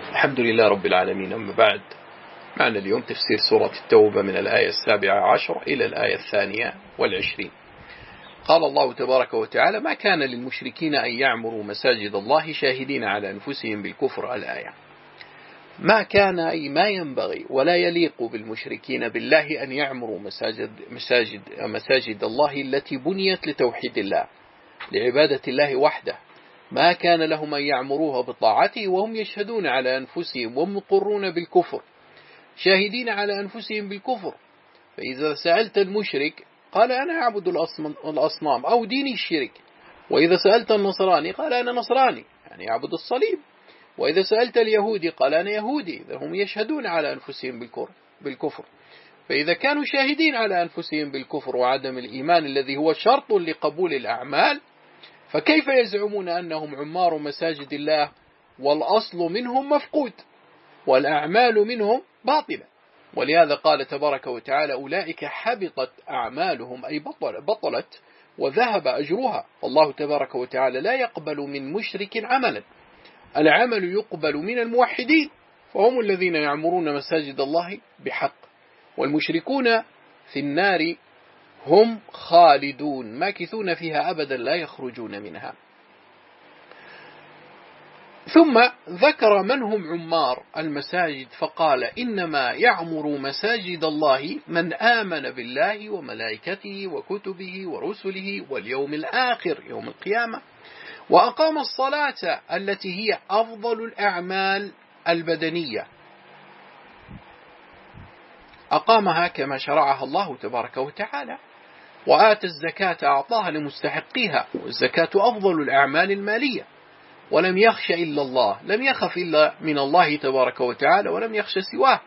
الحمد لله رب العالمين. أما بعد، معنا اليوم تفسير سورة التوبة من الآية 17 إلى الآية 22. قال الله تبارك وتعالى: ما كان للمشركين أن يعمروا مساجد الله شاهدين على أنفسهم بالكفر. الآية. ما كان أي ما ينبغي ولا يليق بالمشركين بالله أن يعمروا مساجد الله التي بنيت لتوحيد الله، لعبادة الله وحده. ما كان لهم أن يعمروها بطاعته وهم يشهدون على أنفسهم ومقرون بالكفر، شاهدين على أنفسهم بالكفر. فإذا سألت المشرك قال: أنا أعبد الأصنام أو ديني الشرك. وإذا سألت النصراني قال: أنا نصراني، يعني يعبد الصليب. وإذا سألت اليهودي قال: أنا يهودي. هم يشهدون على أنفسهم بالكفر. فإذا كانوا شاهدين على أنفسهم بالكفر وعدم الإيمان الذي هو شرط لقبول الأعمال، فكيف يزعمون أنهم عمار مساجد الله والأصل منهم مفقود والأعمال منهم باطلة؟ ولهذا قال تبارك وتعالى: أولئك حبطت أعمالهم، أي بطلت وذهب أجرها. الله تبارك وتعالى لا يقبل من مشرك عملا، العمل يقبل من الموحدين، فهم الذين يعمرون مساجد الله بحق. والمشركون في النار هم خالدون ماكثون فيها أبدا لا يخرجون منها. ثم ذكر من هم عمار المساجد فقال: إنما يعمر مساجد الله من آمن بالله وملائكته وكتبه ورسله واليوم الآخر، يوم القيامة، وأقام الصلاة التي هي أفضل الأعمال البدنية، أقامها كما شرعها الله تبارك وتعالى، وآتى الزكاة أعطاها لمستحقيها، والزكاة أفضل الأعمال المالية، ولم يخش إلا الله، لم يخف إلا من الله تبارك وتعالى ولم يخش سواه،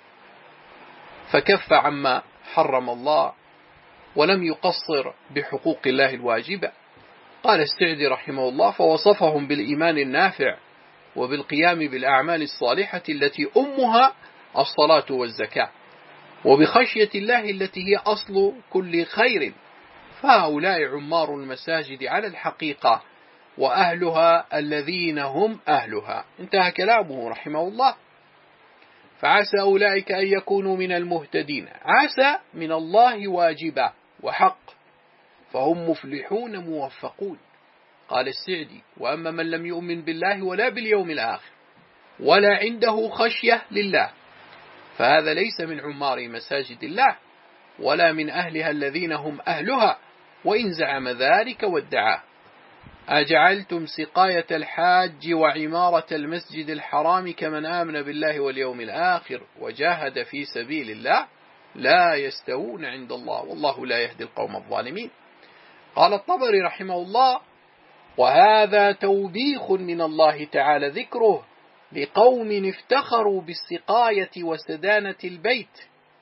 فكف عما حرم الله ولم يقصر بحقوق الله الواجبة. قال السعدي رحمه الله: فوصفهم بالإيمان النافع وبالقيام بالأعمال الصالحة التي أمها الصلاة والزكاة، وبخشية الله التي هي أصل كل خير. فهؤلاء عمار المساجد على الحقيقة، وأهلها الذين هم أهلها. انتهى كلامه رحمه الله. فعسى أولئك أن يكونوا من المهتدين، عسى من الله واجبة وحق، فهم مفلحون موفقون. قال السعدي: وأما من لم يؤمن بالله ولا باليوم الآخر ولا عنده خشية لله، فهذا ليس من عمار مساجد الله ولا من أهلها الذين هم أهلها، وإن زعم ذلك وادعاه. أجعلتم سقاية الحاج وعمارة المسجد الحرام كمن آمن بالله واليوم الآخر وجاهد في سبيل الله لا يستوون عند الله والله لا يهدي القوم الظالمين. قال الطبري رحمه الله: وهذا توبيخ من الله تعالى ذكره لقوم افتخروا بالسقاية وسدانة البيت،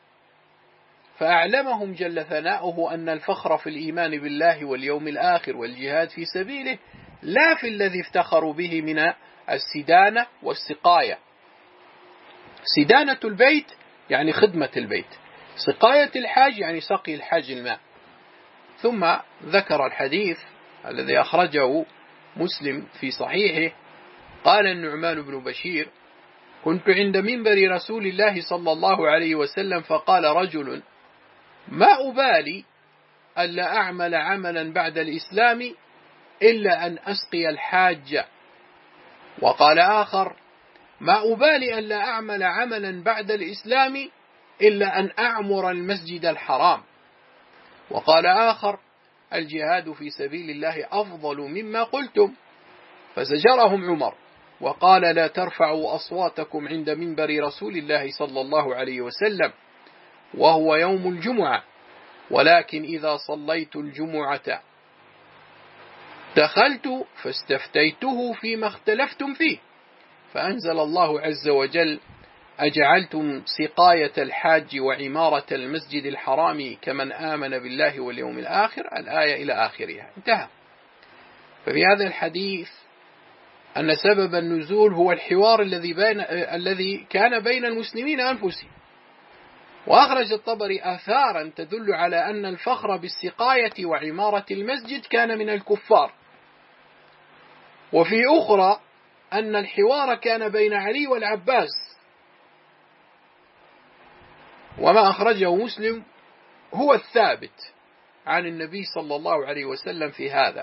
فأعلمهم جل ثناؤه أن الفخر في الإيمان بالله واليوم الآخر والجهاد في سبيله لا في الذي افتخروا به من السدانة والسقاية. سدانة البيت يعني خدمة البيت، سقاية الحاج يعني سقي الحاج الماء. ثم ذكر الحديث الذي أخرجه مسلم في صحيحه. قال النعمان بن بشير: كنت عند منبر رسول الله صلى الله عليه وسلم فقال رجل: ما أبالي ألا أعمل عملا بعد الإسلام إلا أن أسقي الحاج. وقال آخر: ما أبالي ألا أعمل عملا بعد الإسلام إلا أن أعمر المسجد الحرام. وقال آخر: الجهاد في سبيل الله أفضل مما قلتم. فزجرهم عمر وقال: لا ترفعوا أصواتكم عند منبر رسول الله صلى الله عليه وسلم وهو يوم الجمعة، ولكن إذا صليت الجمعة دخلت فاستفتيته فيما اختلفتم فيه، فأنزل الله عز وجل: أجعلتم سقاية الحاج وعمارة المسجد الحرام كمن آمن بالله واليوم الآخر، الآية إلى آخرها. انتهى. ففي هذا الحديث أن سبب النزول هو الحوار الذي كان بين المسلمين أنفسهم. وأخرج الطبري آثارا تدل على أن الفخر بالسقاية وعمارة المسجد كان من الكفار، وفي أخرى أن الحوار كان بين علي والعباس، وما أخرجه مسلم هو الثابت عن النبي صلى الله عليه وسلم في هذا.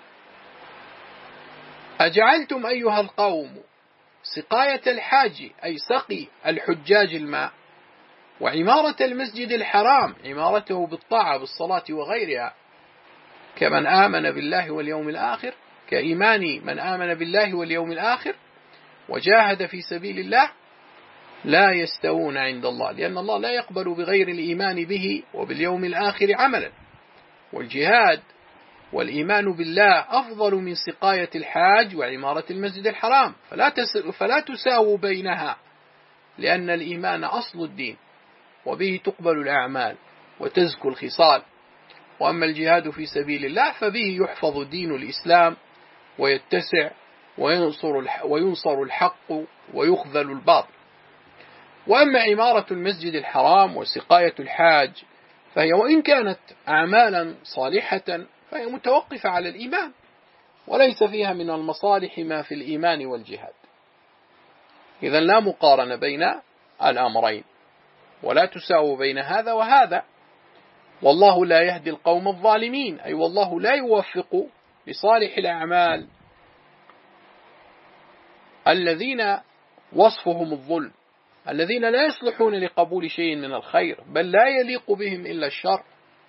أجعلتم أيها القوم سقاية الحاج، أي سقي الحجاج الماء، وعمارة المسجد الحرام، عمارته بالطاعة بالصلاة وغيرها، كمن آمن بالله واليوم الآخر، كإيمان من آمن بالله واليوم الآخر وجاهد في سبيل الله، لا يستوون عند الله، لأن الله لا يقبل بغير الإيمان به وباليوم الآخر عملا. والجهاد والإيمان بالله أفضل من سقاية الحاج وعمارة المسجد الحرام، فلا تساووا بينها، لأن الإيمان أصل الدين وبه تقبل الأعمال وتزكو الخصال. وأما الجهاد في سبيل الله فبه يحفظ دين الإسلام ويتسع وينصر الحق ويخذل الباطل. وأما عمارة المسجد الحرام وسقاية الحاج فهي وإن كانت أعمالا صالحة فهي متوقفة على الإيمان، وليس فيها من المصالح ما في الإيمان والجهاد. إذن لا مقارنة بين الأمرين، ولا تساوي بين هذا وهذا. والله لا يهدي القوم الظالمين، أي والله لا يوفق لصالح الأعمال الذين وصفهم الظلم، الذين لا يصلحون لقبول شيء من الخير، بل لا يليق بهم إلا الشر.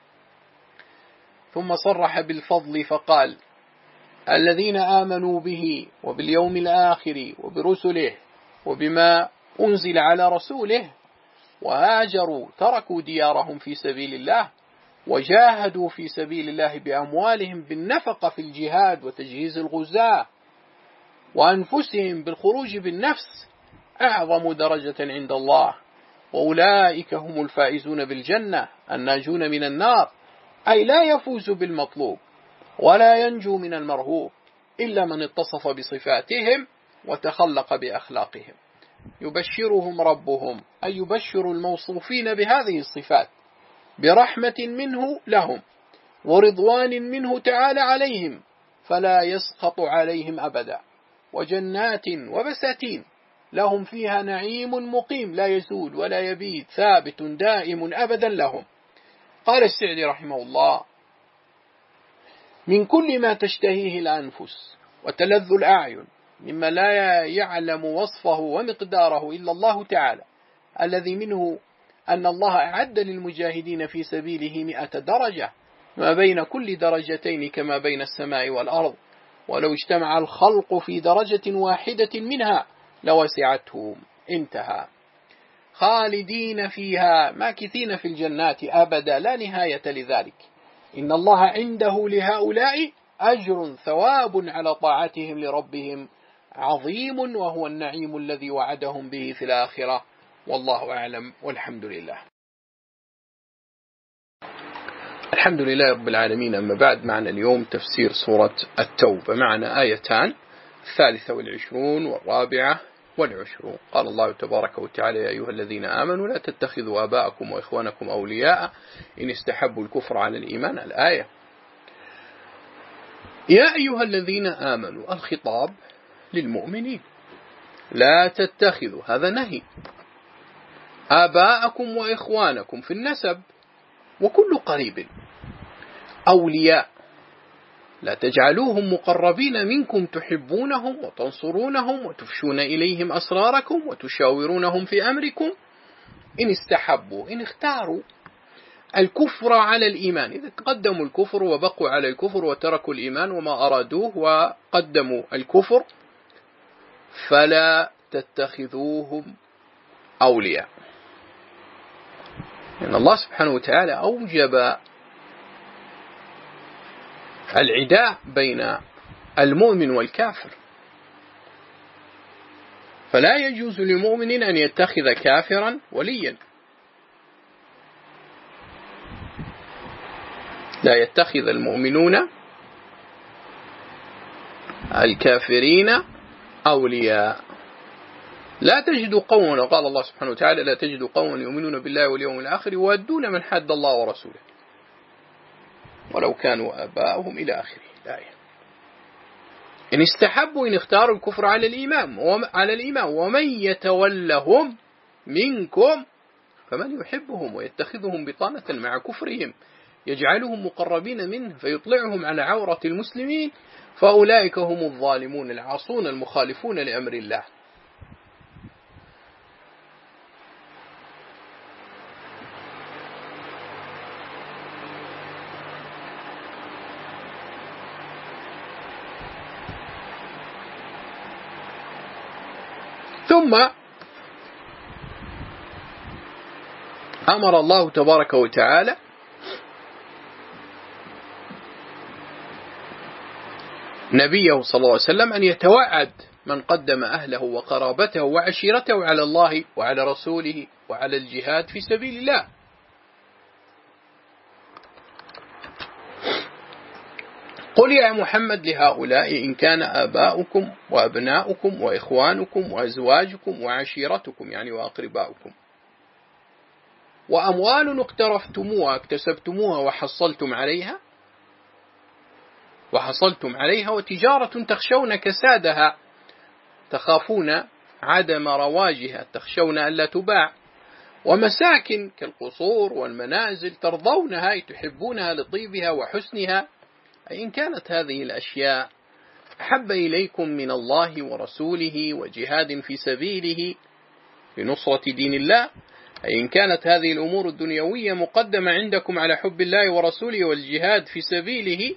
ثم صرح بالفضل فقال: الذين آمنوا به وباليوم الآخر وبرسله وبما أنزل على رسوله وهاجروا تركوا ديارهم في سبيل الله وجاهدوا في سبيل الله بأموالهم بالنفقة في الجهاد وتجهيز الغزاة وأنفسهم بالخروج بالنفس أعظم درجة عند الله، وأولئك هم الفائزون بالجنة الناجون من النار، أي لا يفوز بالمطلوب ولا ينجو من المرهوب إلا من اتصف بصفاتهم وتخلق بأخلاقهم. يبشرهم ربهم، أي يبشر الموصوفين بهذه الصفات برحمة منه لهم ورضوان منه تعالى عليهم، فلا يسخط عليهم أبدا، وجنات وبساتين لهم فيها نعيم مقيم لا يزول ولا يبيد ثابت دائم أبدا لهم. قال السعدي رحمه الله: من كل ما تشتهيه الأنفس وتلذ الأعين مما لا يعلم وصفه ومقداره إلا الله تعالى، الذي منه أن الله أعد للمجاهدين في سبيله 100 درجة، ما بين كل درجتين كما بين السماء والأرض، ولو اجتمع الخلق في درجة واحدة منها لوسعتهم. انتهى. خالدين فيها ماكثين في الجنات أبدا لا نهاية لذلك. إن الله عنده لهؤلاء أجر ثواب على طاعتهم لربهم عظيم، وهو النعيم الذي وعدهم به في الآخرة. والله أعلم، والحمد لله. الحمد لله رب العالمين. أما بعد، معنا اليوم تفسير سورة التوبة، معنا آيتان، 23 والرابعة والعشرون. قال الله تبارك وتعالى: يا أيها الذين آمنوا لا تتخذوا آباءكم وإخوانكم أولياء إن استحبوا الكفر على الإيمان. الآية. يا أيها الذين آمنوا، الخطاب للمؤمنين، لا تتخذوا، هذا نهي، آباءكم وإخوانكم في النسب وكل قريب أولياء، لا تجعلوهم مقربين منكم تحبونهم وتنصرونهم وتفشون إليهم أسراركم وتشاورونهم في أمركم إن استحبوا، إن اختاروا الكفر على الإيمان، إذا قدموا الكفر وبقوا على الكفر وتركوا الإيمان وما أرادوه وقدموا الكفر، فلا تتخذوهم أولياء. إن الله سبحانه وتعالى أوجب العداء بين المؤمن والكافر، فلا يجوز لمؤمن أن يتخذ كافرا وليا، لا يتخذ المؤمنون الكافرين أولياء. لا تجد قوما، وقال الله سبحانه وتعالى: لا تجد قوما يؤمنون بالله واليوم الآخر يوادون من حد الله ورسوله ولو كانوا آباءهم إلى آخره الآية. إن استحبوا، إن اختاروا الكفر على الإيمان ومن يتولهم منكم فمن يحبهم ويتخذهم بطانة مع كفرهم يجعلهم مقربين منه فيطلعهم على عورة المسلمين فأولئك هم الظالمون العاصون المخالفون لأمر الله. ثم أمر الله تبارك وتعالى نبيه صلى الله عليه وسلم أن يتوعد من قدم أهله وقرابته وعشيرته على الله وعلى رسوله وعلى الجهاد في سبيل الله. قل يا محمد لهؤلاء إن كان آباؤكم وأبناؤكم وإخوانكم وأزواجكم وعشيرتكم يعني وأقرباؤكم وأموال اقترفتموها اكتسبتموها وحصلتم عليها وتجارة تخشون كسادها تخافون عدم رواجها تخشون ألا تباع ومساكن كالقصور والمنازل ترضونها تحبونها لطيبها وحسنها، أي إن كانت هذه الأشياء أحب إليكم من الله ورسوله وجهاد في سبيله لنصرة دين الله، أي إن كانت هذه الأمور الدنيوية مقدمة عندكم على حب الله ورسوله والجهاد في سبيله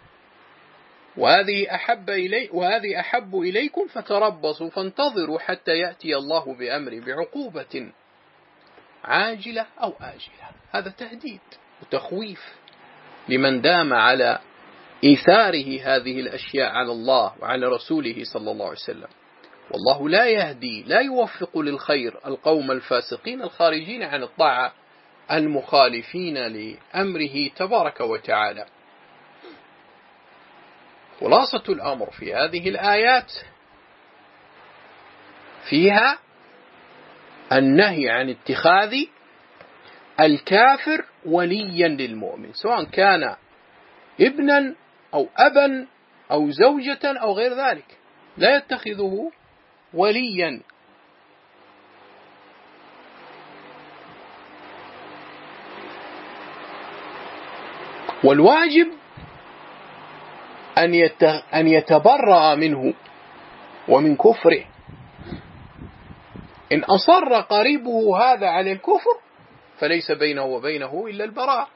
وهذه أحب إليكم فتربصوا فانتظروا حتى يأتي الله بأمره بعقوبة عاجلة أو آجلة. هذا تهديد وتخويف لمن دام على إيثاره هذه الأشياء على الله وعلى رسوله صلى الله عليه وسلم. والله لا يوفق للخير القوم الفاسقين الخارجين عن الطاعة المخالفين لأمره تبارك وتعالى. خلاصة الأمر في هذه الآيات فيها النهي عن اتخاذ الكافر وليا للمؤمن سواء كان ابنا أو أبا أو زوجة أو غير ذلك، لا يتخذه وليا. والواجب أن يتبرأ منه ومن كفره. إن أصر قريبه هذا على الكفر فليس بينه وبينه إلا البراء.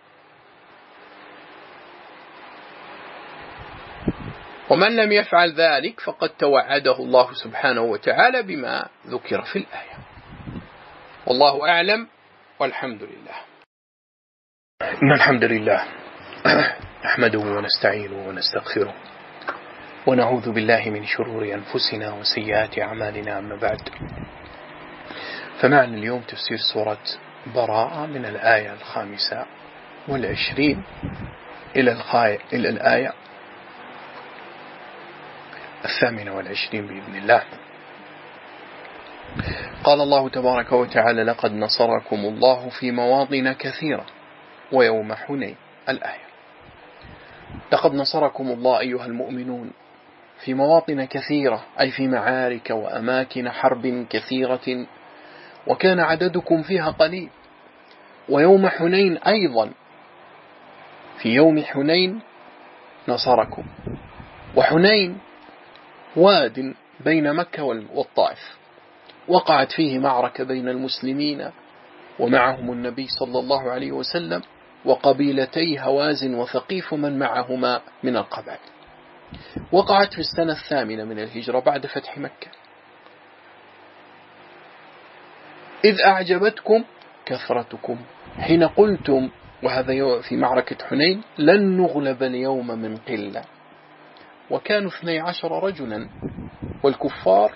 ومن لم يفعل ذلك فقد توعده الله سبحانه وتعالى بما ذكر في الآية. والله أعلم والحمد لله. إن الحمد لله نحمده ونستعينه ونستغفره ونعوذ بالله من شرور أنفسنا وسيئات أعمالنا. أما بعد، فمعنا اليوم تفسير سورة براءة من الآية 25 إلى الآية 28 بإذن الله. قال الله تبارك وتعالى: لقد نصركم الله في مواطن كثيرة ويوم حنين. الآية: لقد نصركم الله أيها المؤمنون في مواطن كثيرة، أي في معارك وأماكن حرب كثيرة وكان عددكم فيها قليل. ويوم حنين أيضا، في يوم حنين نصركم. وحنين واد بين مكة والطائف، وقعت فيه معركة بين المسلمين ومعهم النبي صلى الله عليه وسلم وقبيلتي هوازن وثقيف ومن معهما من القبائل. وقعت في السنة 8 من الهجرة بعد فتح مكة. إذ أعجبتكم كثرتكم حين قلتم، وهذا في معركة حنين، لن نغلب اليوم من قلة. وكانوا 12 رجلا والكفار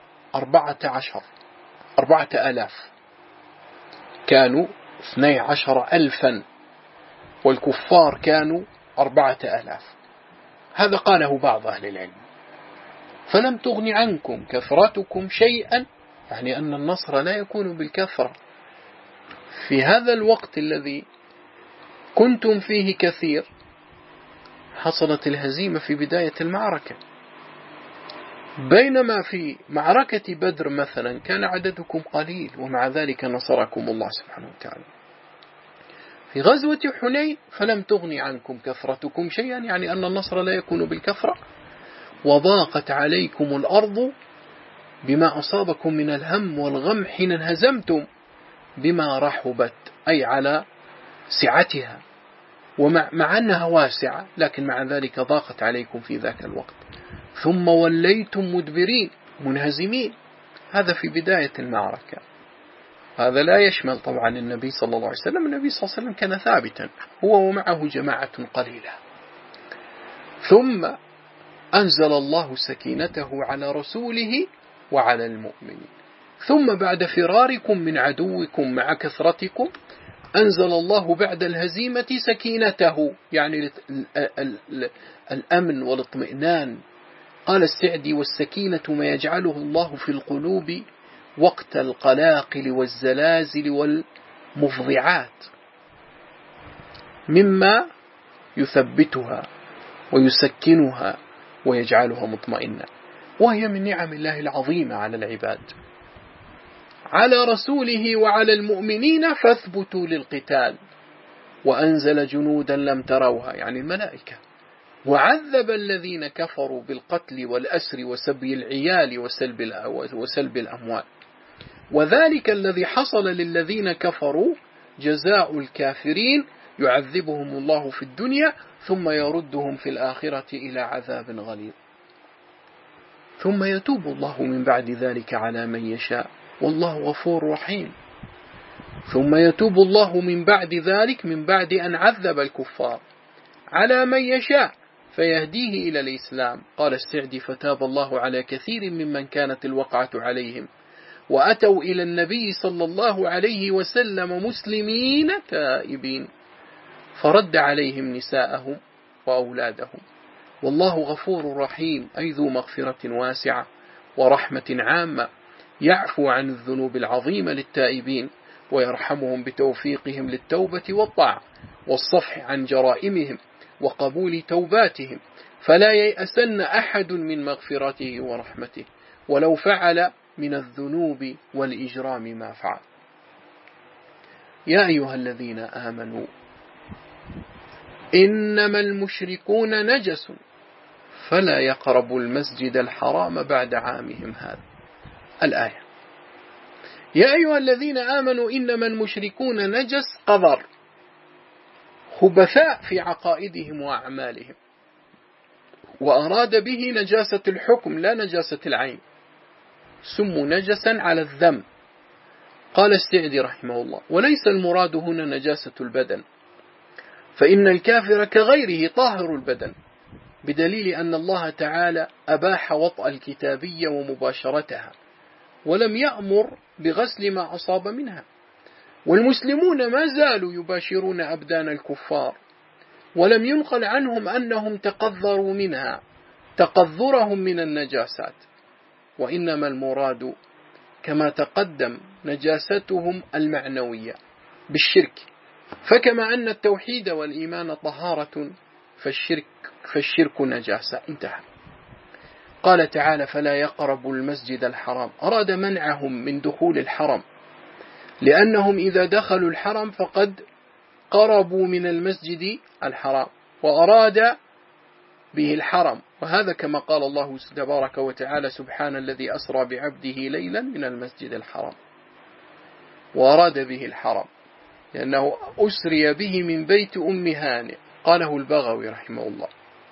4000. كانوا 12,000 والكفار كانوا 4000. هذا قاله بعض أهل العلم. فلم تغن عنكم كثرتكم شيئا، يعني أن النصر لا يكون بالكثرة. في هذا الوقت الذي كنتم فيه كثير حصلت الهزيمة في بداية المعركة، بينما في معركة بدر مثلا كان عددكم قليل ومع ذلك نصركم الله سبحانه وتعالى. في غزوة حنين فلم تغني عنكم كثرتكم شيئا، يعني أن النصر لا يكون بالكثرة. وضاقت عليكم الأرض بما أصابكم من الهم والغم حين انهزمتم بما رحبت، أي على سعتها، ومع أنها واسعة لكن مع ذلك ضاقت عليكم في ذاك الوقت. ثم وليتم مدبرين منهزمين. هذا في بداية المعركة. هذا لا يشمل طبعا النبي صلى الله عليه وسلم. النبي صلى الله عليه وسلم كان ثابتا هو ومعه جماعة قليلة. ثم أنزل الله سكينته على رسوله وعلى المؤمنين. ثم بعد فراركم من عدوكم مع كثرتكم أنزل الله بعد الهزيمة سكينته، يعني الأمن والاطمئنان. قال السعدي: والسكينة ما يجعله الله في القلوب وقت القلاقل والزلازل والمفضعات مما يثبتها ويسكنها ويجعلها مطمئنة، وهي من نعم الله العظيمة على العباد. على رسوله وعلى المؤمنين فاثبتوا للقتال، وأنزل جنودا لم تروها، يعني الملائكة، وعذب الذين كفروا بالقتل والأسر وسبي العيال وسلب الأموال. وذلك الذي حصل للذين كفروا جزاء الكافرين، يعذبهم الله في الدنيا ثم يردهم في الآخرة إلى عذاب غليظ، ثم يتوب الله من بعد ذلك على من يشاء والله غفور رحيم. ثم يتوب الله من بعد ذلك، من بعد أن عذب الكفار، على من يشاء فيهديه إلى الإسلام. قال السعدي: فتاب الله على كثير ممن كانت الوقعة عليهم وأتوا إلى النبي صلى الله عليه وسلم مسلمين تائبين، فرد عليهم نساءهم وأولادهم. والله غفور رحيم، أي ذو مغفرة واسعة ورحمة عامة، يعفو عن الذنوب العظيمة للتائبين ويرحمهم بتوفيقهم للتوبة والطاعة والصفح عن جرائمهم وقبول توباتهم، فلا ييأسن أحد من مغفرته ورحمته ولو فعل من الذنوب والإجرام ما فعل. يا أيها الذين آمنوا إنما المشركون نجس فلا يقربوا المسجد الحرام بعد عامهم هذا. الآية: يا أيها الذين آمنوا إنما المشركون نجس، قذر، خبثاء في عقائدهم وأعمالهم، وأراد به نجاسة الحكم لا نجاسة العين، سموا نجسا على الذم. قال السعدي رحمه الله: وليس المراد هنا نجاسة البدن، فإن الكافر كغيره طاهر البدن، بدليل أن الله تعالى أباح وطأ الكتابية ومباشرتها ولم يأمر بغسل ما أصاب منها. والمسلمون ما زالوا يباشرون أبدان الكفار، ولم ينقل عنهم أنهم تقذروا منها تقذرهم من النجاسات، وإنما المراد كما تقدم نجاستهم المعنوية بالشرك، فكما أن التوحيد والإيمان طهارة فالشرك نجاسة. انتهى. قال تعالى: فلا يقربوا المسجد الحرام، أراد منعهم من دخول الحرم، لأنهم إذا دخلوا الحرم فقد قربوا من المسجد الحرام وأراد به الحرم. وهذا كما قال الله تبارك وتعالى: سبحان الذي أسرى بعبده ليلا من المسجد الحرام، وأراد به الحرم لأنه أسري به من بيت أم هانئ. قاله البغوي رحمه الله.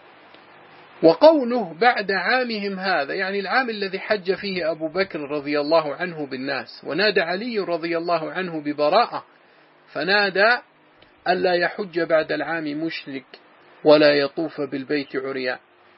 وقوله بعد عامهم هذا، يعني العام الذي حج فيه أبو بكر رضي الله عنه بالناس، ونادى علي رضي الله عنه ببراءة، فنادى ألا يحج بعد العام مشرك ولا يطوف بالبيت عريان،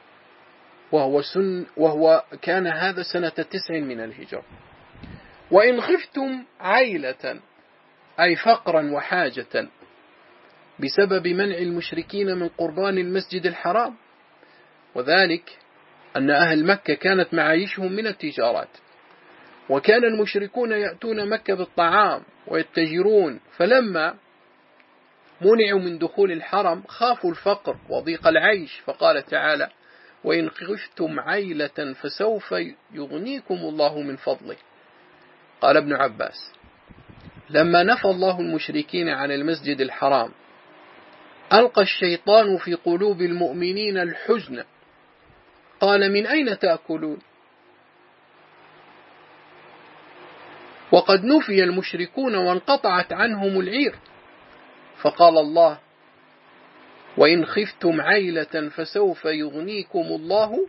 وهو كان هذا سنة 9 من الهجرة. وإن خفتم عيلة، أي فقرا وحاجة، بسبب منع المشركين من قربان المسجد الحرام، وذلك أن أهل مكة كانت معايشهم من التجارات، وكان المشركون يأتون مكة بالطعام ويتجرون، فلما منعوا من دخول الحرم خافوا الفقر وضيق العيش، فقال تعالى: وإن خفتم عيلة فسوف يغنيكم الله من فضله. قال ابن عباس: لما نفى الله المشركين عن المسجد الحرام ألقى الشيطان في قلوب المؤمنين الحزن، قال: من أين تأكلون؟ وقد نفي المشركون وانقطعت عنهم العير، فقال الله: وإن خفتم عيلة فسوف يغنيكم الله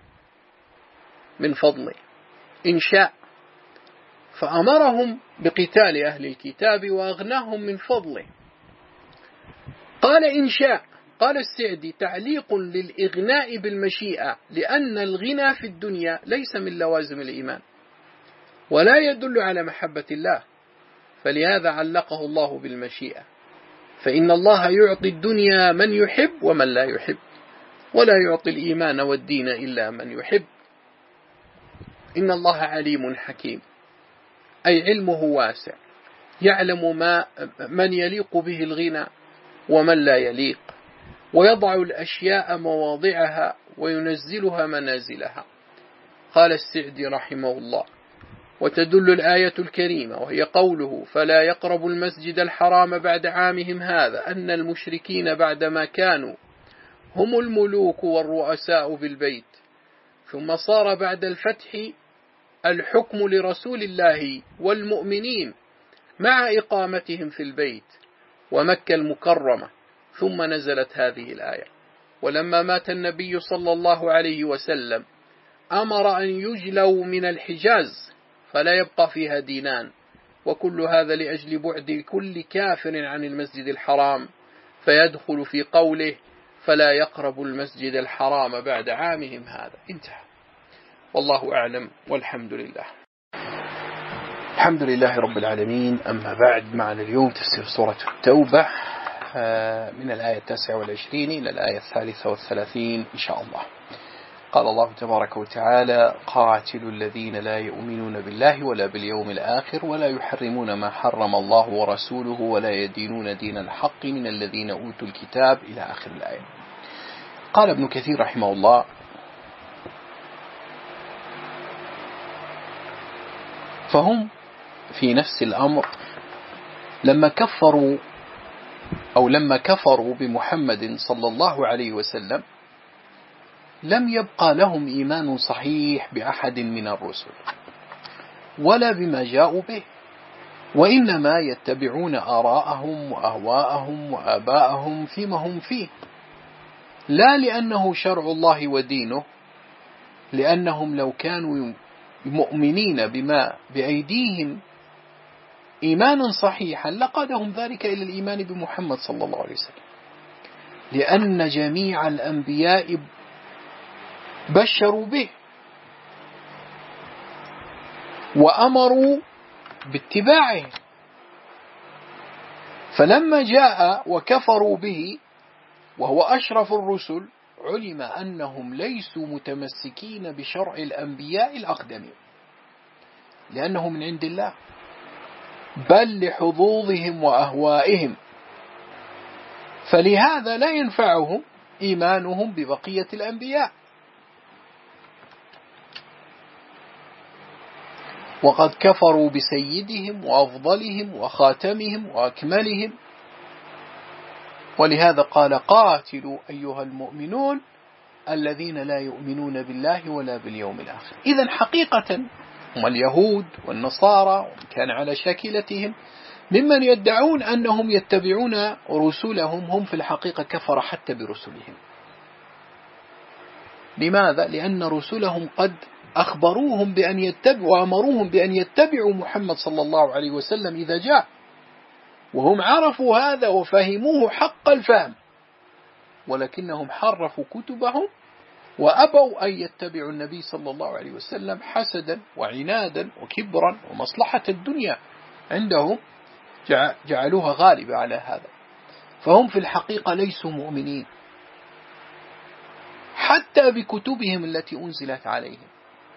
من فضله إن شاء، فأمرهم بقتال أهل الكتاب وأغناهم من فضله. قال إن شاء. قال السعدي: تعليق للإغناء بالمشيئة، لأن الغنى في الدنيا ليس من لوازم الإيمان ولا يدل على محبة الله، فلهذا علقه الله بالمشيئة، فإن الله يعطي الدنيا من يحب ومن لا يحب، ولا يعطي الإيمان والدين إلا من يحب. إن الله عليم حكيم، أي علمه واسع، يعلم من يليق به الغنى ومن لا يليق، ويضع الأشياء مواضعها وينزلها منازلها. قال السعدي رحمه الله: وتدل الآية الكريمة وهي قوله: فلا يقربوا المسجد الحرام بعد عامهم هذا، أن المشركين بعدما كانوا هم الملوك والرؤساء بالبيت، ثم صار بعد الفتح الحكم لرسول الله والمؤمنين مع إقامتهم في البيت ومكة المكرمة، ثم نزلت هذه الآية. ولما مات النبي صلى الله عليه وسلم أمر أن يجلوا من الحجاز فلا يبقى فيها دينان، وكل هذا لأجل بعد كل كافر عن المسجد الحرام، فيدخل في قوله: فلا يقربوا المسجد الحرام بعد عامهم هذا. انتهى. والله أعلم، والحمد لله. الحمد لله رب العالمين. أما بعد، معنا اليوم تفسير سورة التوبة من الآية 29 إلى الآية 33 إن شاء الله. قال الله تبارك وتعالى: قاتلوا الذين لا يؤمنون بالله ولا باليوم الآخر ولا يحرمون ما حرم الله ورسوله ولا يدينون دين الحق من الذين أوتوا الكتاب، إلى آخر الآية. قال ابن كثير رحمه الله: فهم في نفس الأمر لما كفروا بمحمد صلى الله عليه وسلم لم يبقى لهم إيمان صحيح بأحد من الرسل ولا بما جاءوا به، وإنما يتبعون آراءهم وأهواءهم وآباءهم فيما هم فيه، لا لأنه شرع الله ودينه، لأنهم لو كانوا مؤمنين بما بأيديهم إيمانا صحيحا لقادهم ذلك إلى الإيمان بمحمد صلى الله عليه وسلم، لأن جميع الأنبياء بشروا به وأمروا باتباعه، فلما جاء وكفروا به وهو أشرف الرسل علم أنهم ليسوا متمسكين بشرع الأنبياء الأقدمين، لأنه من عند الله، بل لحظوظهم وأهوائهم، فلهذا لا ينفعهم إيمانهم ببقية الأنبياء. وقد كفروا بسيدهم وأفضلهم وخاتمهم وأكملهم، ولهذا قال: قاتلوا أيها المؤمنون الذين لا يؤمنون بالله ولا باليوم الآخر. إذن حقيقة هم اليهود والنصارى ومن كان على شاكلتهم ممن يدعون أنهم يتبعون رسولهم، هم في الحقيقة كفر حتى برسلهم. لماذا؟ لأن رسلهم قد أخبروهم بأن يتبعوا وأمروهم بأن يتبعوا محمد صلى الله عليه وسلم إذا جاء، وهم عرفوا هذا وفهموه حق الفهم، ولكنهم حرفوا كتبهم وأبوا أن يتبعوا النبي صلى الله عليه وسلم حسدا وعنادا وكبرا ومصلحة الدنيا عندهم، جعلوها غالبة على هذا، فهم في الحقيقة ليسوا مؤمنين حتى بكتبهم التي أنزلت عليهم.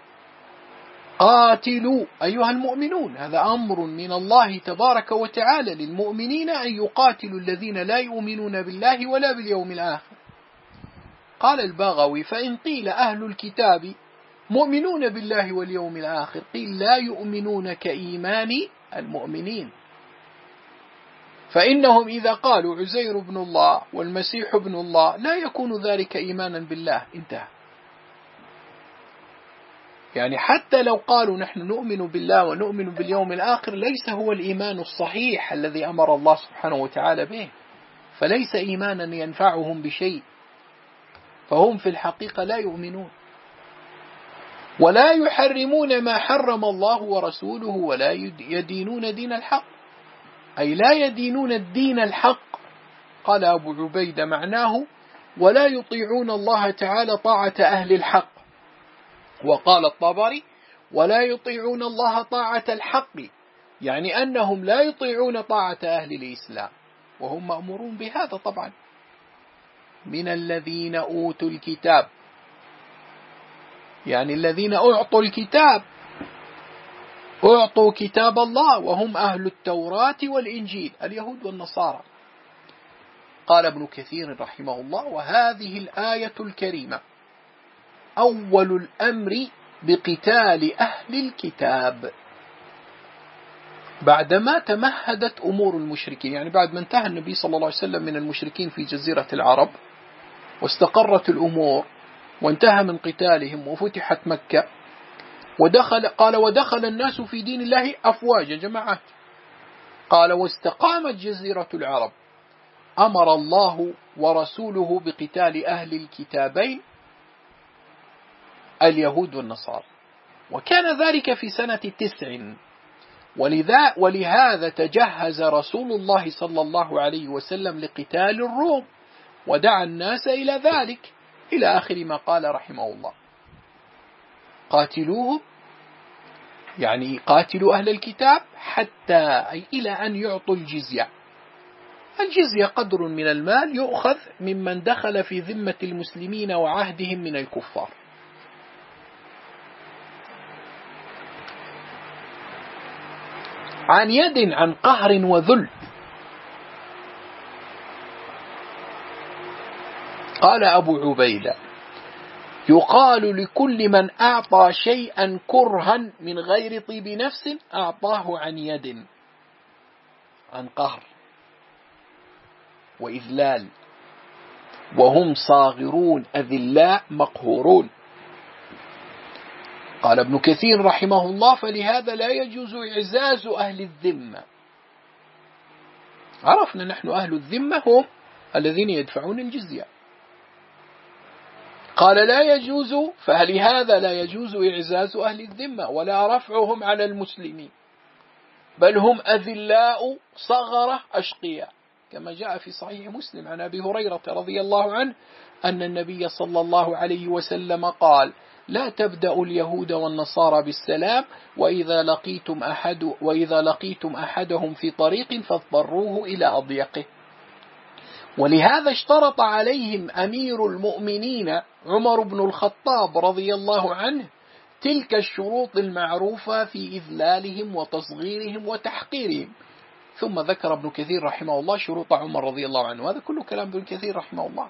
قاتلوا أيها المؤمنون، هذا أمر من الله تبارك وتعالى للمؤمنين أن يقاتلوا الذين لا يؤمنون بالله ولا باليوم الآخر. قال البغوي: فإن قيل أهل الكتاب مؤمنون بالله واليوم الآخر قيل لا يؤمنون كإيمان المؤمنين، فإنهم إذا قالوا عزير بن الله والمسيح ابن الله لا يكون ذلك إيمانا بالله. انتهى. يعني حتى لو قالوا نحن نؤمن بالله ونؤمن باليوم الآخر ليس هو الإيمان الصحيح الذي أمر الله سبحانه وتعالى به، فليس إيمانا ينفعهم بشيء، فهم في الحقيقة لا يؤمنون. ولا يحرمون ما حرم الله ورسوله ولا يدينون دين الحق، أي لا يدينون الدين الحق. قال أبو عبيدة معناه: ولا يطيعون الله تعالى طاعة أهل الحق. وقال الطبري: ولا يطيعون الله طاعة الحق، يعني أنهم لا يطيعون طاعة أهل الإسلام، وهم مأمورون بهذا طبعا. من الذين أوتوا الكتاب، يعني الذين أعطوا الكتاب، أعطوا كتاب الله وهم أهل التوراة والإنجيل، اليهود والنصارى. قال ابن كثير رحمه الله: وهذه الآية الكريمة أول الأمر بقتال أهل الكتاب، بعدما تمهدت أمور المشركين، يعني بعد ما انتهى النبي صلى الله عليه وسلم من المشركين في جزيرة العرب واستقرت الأمور وانتهى من قتالهم وفتحت مكة ودخل الناس في دين الله أفواجا جماعات. قال: واستقامت جزيرة العرب أمر الله ورسوله بقتال أهل الكتابين اليهود والنصارى، وكان ذلك في سنة 9، ولهذا تجهز رسول الله صلى الله عليه وسلم لقتال الروم ودعا الناس إلى ذلك، إلى آخر ما قال رحمه الله: قاتلوهم، يعني قاتلوا أهل الكتاب حتى أي إلى أن يعطوا الجزية. الجزية قدر من المال يؤخذ ممن دخل في ذمة المسلمين وعهدهم من الكفار. عن يد عن قهر وذل. قال أبو عبيدة: يقال لكل من أعطى شيئا كرها من غير طيب نفس أعطاه عن يد، عن قهر وإذلال، وهم صاغرون أذلاء مقهورون. قال ابن كثير رحمه الله: فلهذا لا يجوز إعزاز أهل الذمة. عرفنا نحن أهل الذمة هم الذين يدفعون الجزية. قال: لا يجوز، فلهذا لا يجوز إعزاز أهل الذمة ولا رفعهم على المسلمين، بل هم أذلاء صغرة أشقياء، كما جاء في صحيح مسلم عن أبي هريرة رضي الله عنه أن النبي صلى الله عليه وسلم قال: لا تبدأوا اليهود والنصارى بالسلام، وإذا لقيتم أحدهم في طريق فاضطروه إلى أضيقه. ولهذا اشترط عليهم أمير المؤمنين عمر بن الخطاب رضي الله عنه تلك الشروط المعروفة في إذلالهم وتصغيرهم وتحقيرهم. ثم ذكر ابن كثير رحمه الله شروط عمر رضي الله عنه، هذا كله كلام ابن كثير رحمه الله.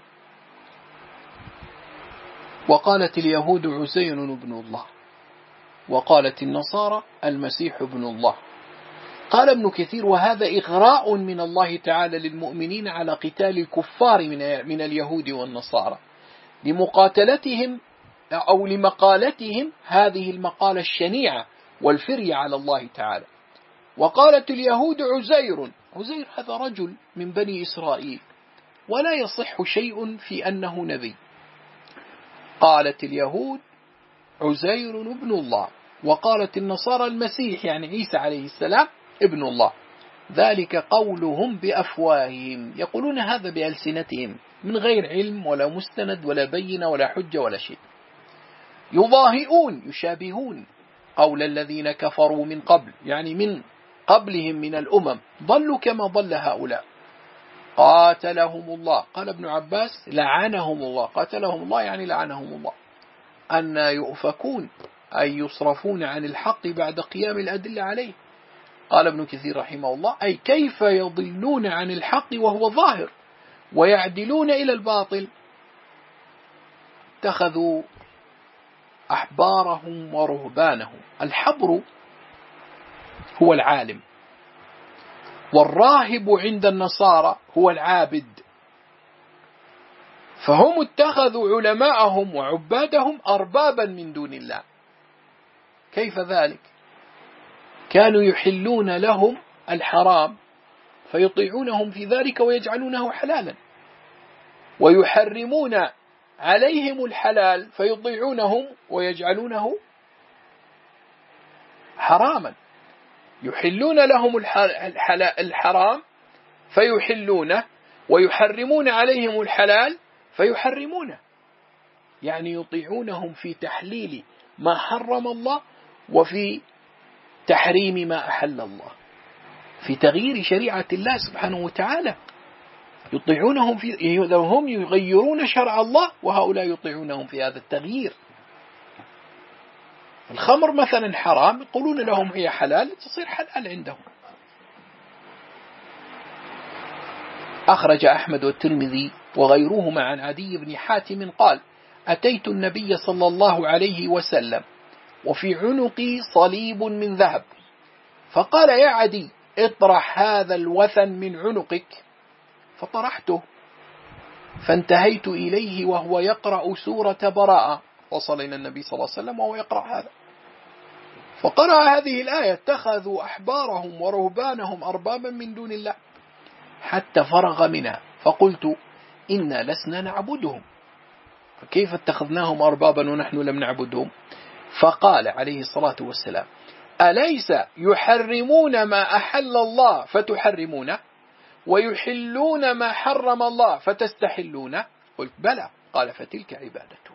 وقالت اليهود عزير بن الله، وقالت النصارى المسيح ابن الله. قال ابن كثير: وهذا إغراء من الله تعالى للمؤمنين على قتال الكفار من اليهود والنصارى لمقاتلتهم أو لمقالتهم هذه المقالة الشنيعة والفرية على الله تعالى. وقالت اليهود عزير هذا رجل من بني إسرائيل ولا يصح شيء في أنه نبي. قالت اليهود عزير ابن الله، وقالت النصارى المسيح يعني عيسى عليه السلام ابن الله. ذلك قولهم بأفواههم، يقولون هذا بألسنتهم من غير علم ولا مستند ولا بينة ولا حجة ولا شيء. يضاهئون يشابهون قول الذين كفروا من قبل، يعني من قبلهم من الأمم، ضلوا كما ضل هؤلاء. قاتلهم الله. قال ابن عباس: لعنهم الله. قاتلهم الله يعني لعنهم الله. أن يؤفكون أي يصرفون عن الحق بعد قيام الأدلة عليه. قال ابن كثير رحمه الله: أي كيف يضلون عن الحق وهو ظاهر ويعدلون إلى الباطل. اتخذوا أحبارهم ورهبانهم. الحبر هو العالم، والراهب عند النصارى هو العابد، فهم اتخذوا علماءهم وعبادهم أربابا من دون الله. كيف ذلك؟ كانوا يحلون لهم الحرام فيطيعونهم في ذلك ويجعلونه حلالا، ويحرمون عليهم الحلال فيطيعونهم ويجعلونه حراما. يحلون لهم الحرام فيحلونه، ويحرمون عليهم الحلال فيحرمونه، يعني يطيعونهم في تحليل ما حرم الله وفي تحريم ما أحل الله، في تغيير شريعة الله سبحانه وتعالى. يطيعونهم هم يغيرون شرع الله، وهؤلاء يطيعونهم في هذا التغيير. الخمر مثلا حرام، يقولون لهم هي حلال، تصير حلال عندهم. أخرج أحمد والترمذي وغيرهما عن عدي بن حاتم قال: أتيت النبي صلى الله عليه وسلم وفي عنقي صليب من ذهب، فقال: يا عدي، اطرح هذا الوثن من عنقك. فطرحته، فانتهيت إليه وهو يقرأ سورة براءة. وصل إلى النبي صلى الله عليه وسلم وهو يقرأ هذا، فقرأ هذه الآية: اتخذوا أحبارهم ورهبانهم أربابا من دون الله، حتى فرغ منها. فقلت: إنا لسنا نعبدهم، فكيف اتخذناهم أربابا ونحن لم نعبدهم؟ فقال عليه الصلاة والسلام: أليس يحرمون ما أحل الله فتحرمونه، ويحلون ما حرم الله فتستحلونه؟ قلت: بلى. قال: فتلك عبادته.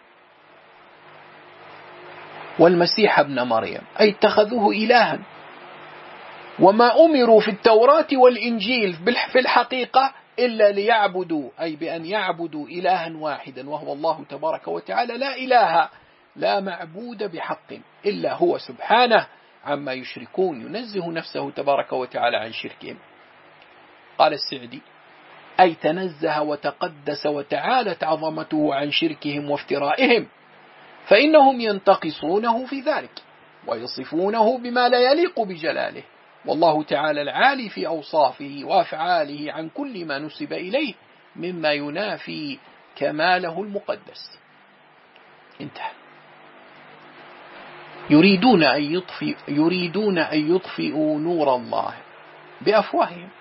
والمسيح ابن مريم أي اتخذوه إلها، وما أمروا في التوراة والإنجيل في الحقيقة إلا ليعبدوا، أي بأن يعبدوا إلها واحدا وهو الله تبارك وتعالى، لا إله، لا معبود بحق إلا هو سبحانه عما يشركون، ينزه نفسه تبارك وتعالى عن شركهم. قال السعدي: أي تنزه وتقدس وتعالت عظمته عن شركهم وافترائهم، فإنهم ينتقصونه في ذلك ويصفونه بما لا يليق بجلاله، والله تعالى العالي في أوصافه وأفعاله عن كل ما نسب إليه مما ينافي كماله المقدس. انتهى. يريدون أن يطفئوا نور الله بأفواههم.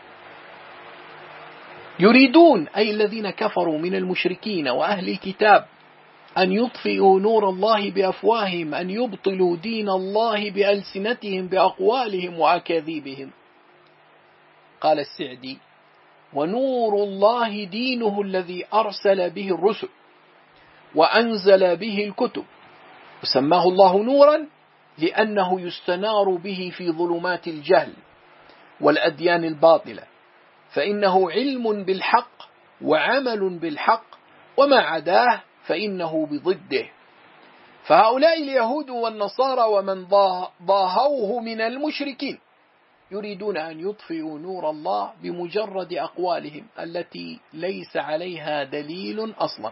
يريدون أي الذين كفروا من المشركين وأهل الكتاب أن يطفئوا نور الله بأفواههم، أن يبطلوا دين الله بألسنتهم بأقوالهم وأكاذيبهم. قال السعدي: ونور الله دينه الذي أرسل به الرسل وأنزل به الكتب، وسماه الله نورا لأنه يستنار به في ظلمات الجهل والأديان الباطلة، فإنه علم بالحق وعمل بالحق، وما عداه فإنه بضده. فهؤلاء اليهود والنصارى ومن ضاهوه من المشركين يريدون أن يطفئوا نور الله بمجرد أقوالهم التي ليس عليها دليل أصلا.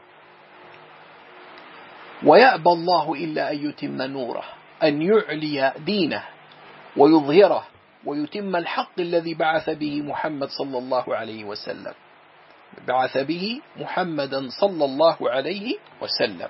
ويأبى الله إلا أن يتم نوره، أن يعلي دينه ويظهره ويتم الحق الذي بعث به محمد صلى الله عليه وسلم، بعث به محمدا صلى الله عليه وسلم.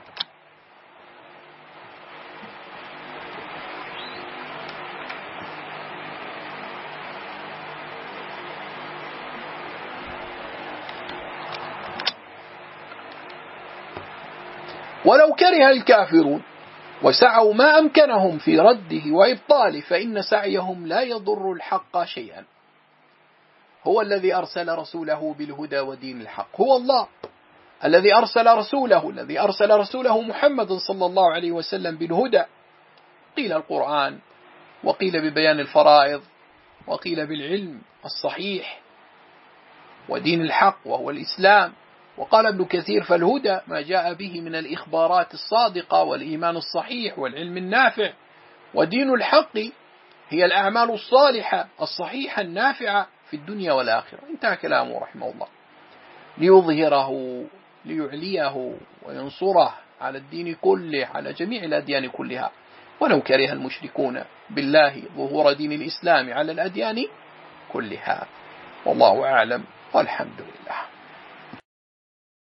ولو كره الكافرون وسعوا ما أمكنهم في رده وإبطاله فإن سعيهم لا يضر الحق شيئا. هو الذي أرسل رسوله بالهدى ودين الحق، هو الله الذي أرسل رسوله محمد صلى الله عليه وسلم بالهدى، قيل القرآن، وقيل ببيان الفرائض، وقيل بالعلم الصحيح ودين الحق وهو الإسلام. وقال ابن كثير: فالهدى ما جاء به من الإخبارات الصادقة والإيمان الصحيح والعلم النافع، ودين الحق هي الأعمال الصالحة الصحيحة النافعة في الدنيا والآخرة. انتهى كلامه رحمه الله. ليظهره ليعليه وينصره على الدين كله، على جميع الأديان كلها، ولو كره المشركون بالله ظهور دين الإسلام على الأديان كلها. والله أعلم والحمد لله.